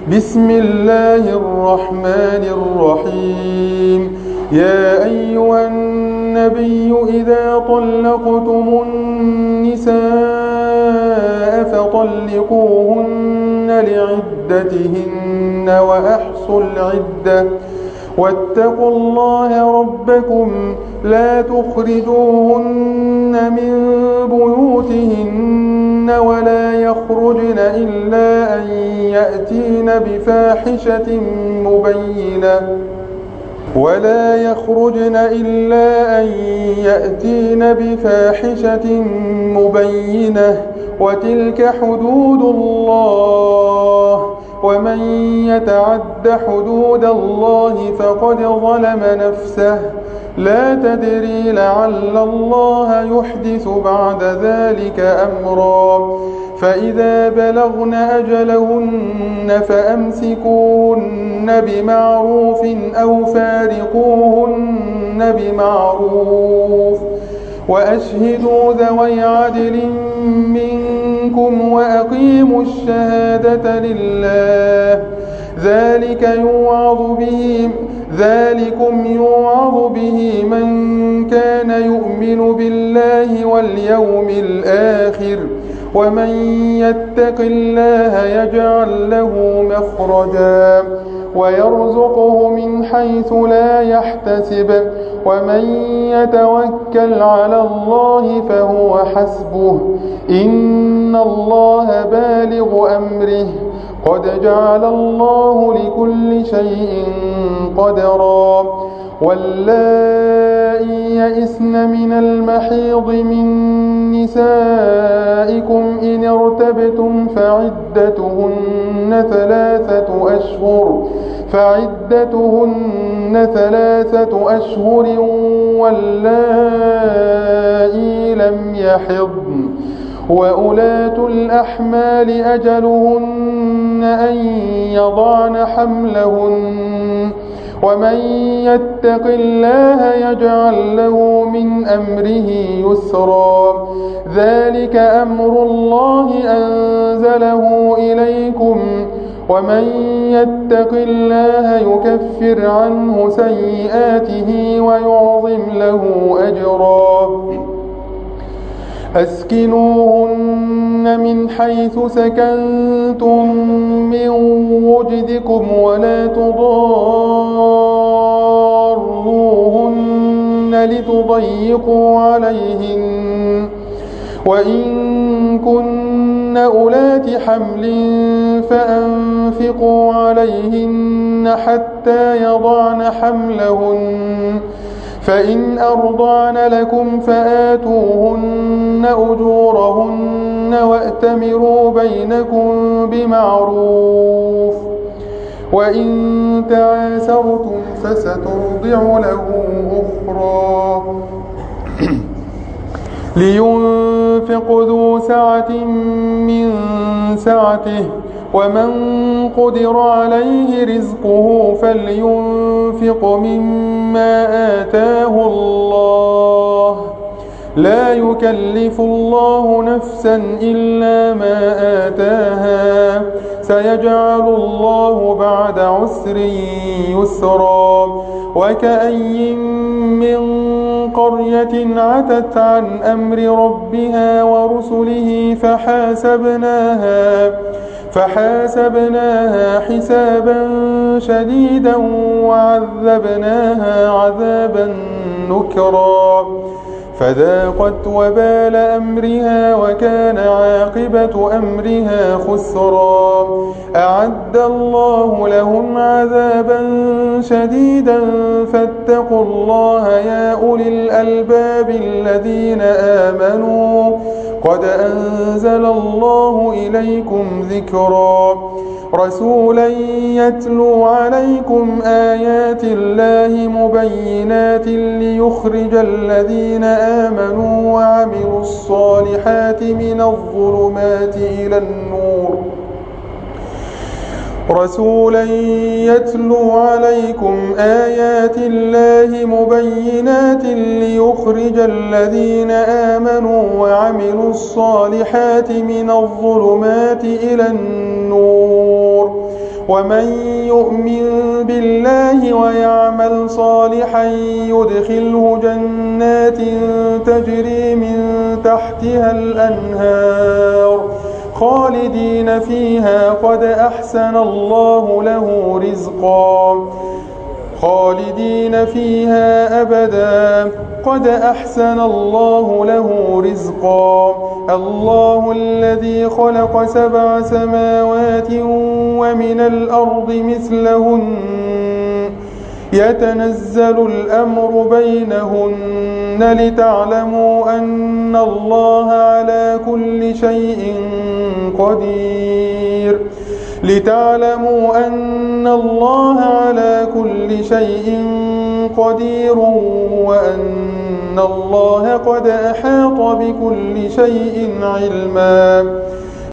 بسم الله الرحمن الرحيم. يا أيها النبي إذا طلقتم النساء فطلقوهن لعدتهن وأحصوا العدة واتقوا الله ربكم لا تخرجوهن من بيوتهن ولا يخرجن إلا أن يأتين بفاحشة مبينة وتلك حدود الله ومن يتعد حدود الله فقد ظلم نفسه لا تدري لعل الله يحدث بعد ذلك أمرا. فإذا بلغن أجلهن فأمسكوهن بمعروف أو فارقوهن بمعروف وأشهدوا ذوي عدل منكم وأقيموا الشهادة لله ذلكم يوعظ به من كان يؤمن بالله واليوم الآخر ومن يتق الله يجعل له مخرجا ويرزقه من حيث لا يحتسب ومن يتوكل على الله فهو حسبه إن الله بالغ أمره قد جعل الله لكل شيء قدرا. واللائي يئسن من المحيض من نسائكم إن ارتبتم فعدتهن ثلاثة أشهر واللائي لم يحضن وأولاة الأحمال أجلهن أن يضعن حملهن ومن يتق الله يجعل له من أمره يسرا. ذلك أمر الله أنزله إليكم ومن يتق الله يكفر عنه سيئاته ويعظم له أجرا. أسكنوهن من حيث سكنتم من وجدكم ولا تضاروهن لتضيقوا عليهن وإن كن أولات حمل فأنفقوا عليهن حتى يضعن حملهن فإن أرضعن لكم فآتوهن أجورهن وأتمروا بينكم بمعروف وإن تعاسرتم فسترضع له أخرى. لينفق ذو سعة من سعته ومن قدر عليه رزقه فلينفق مما آتاه الله لا يكلف الله نفسا إلا ما آتاها سيجعل الله بعد عسر يسرا. وكأي من قرية عتت عن أمر ربها ورسله فحاسبناها حسابا شديدا وعذبناها عذابا نكرا فذاقت وبال أمرها وكان عاقبة أمرها خسرا. أعد الله لهم عذابا شديدا فاتقوا الله يا أولي الألباب الذين آمنوا قد أنزل الله إليكم ذكرا. رسولا يتلو عليكم آيات الله مبينات ليخرج الذين آمنوا وعملوا الصالحات من الظلمات إلى النور رسولا يتلو عليكم آيات الله مبينات ليخرج الذين آمنوا وعملوا الصالحات من الظلمات إلى النور ومن يؤمن بالله ويعمل صالحا يدخله جنات تجري من تحتها الأنهار خالدين فيها قد أحسن الله له رزقا خالدين فيها أبدا قد أحسن الله له رزقا الله الذي خلق 7 سماوات ومن الأرض مثلهن يتنزل الأمر بينهن لتعلموا أن الله على كل شيء قدير وأن الله قد أحاط بكل شيء علما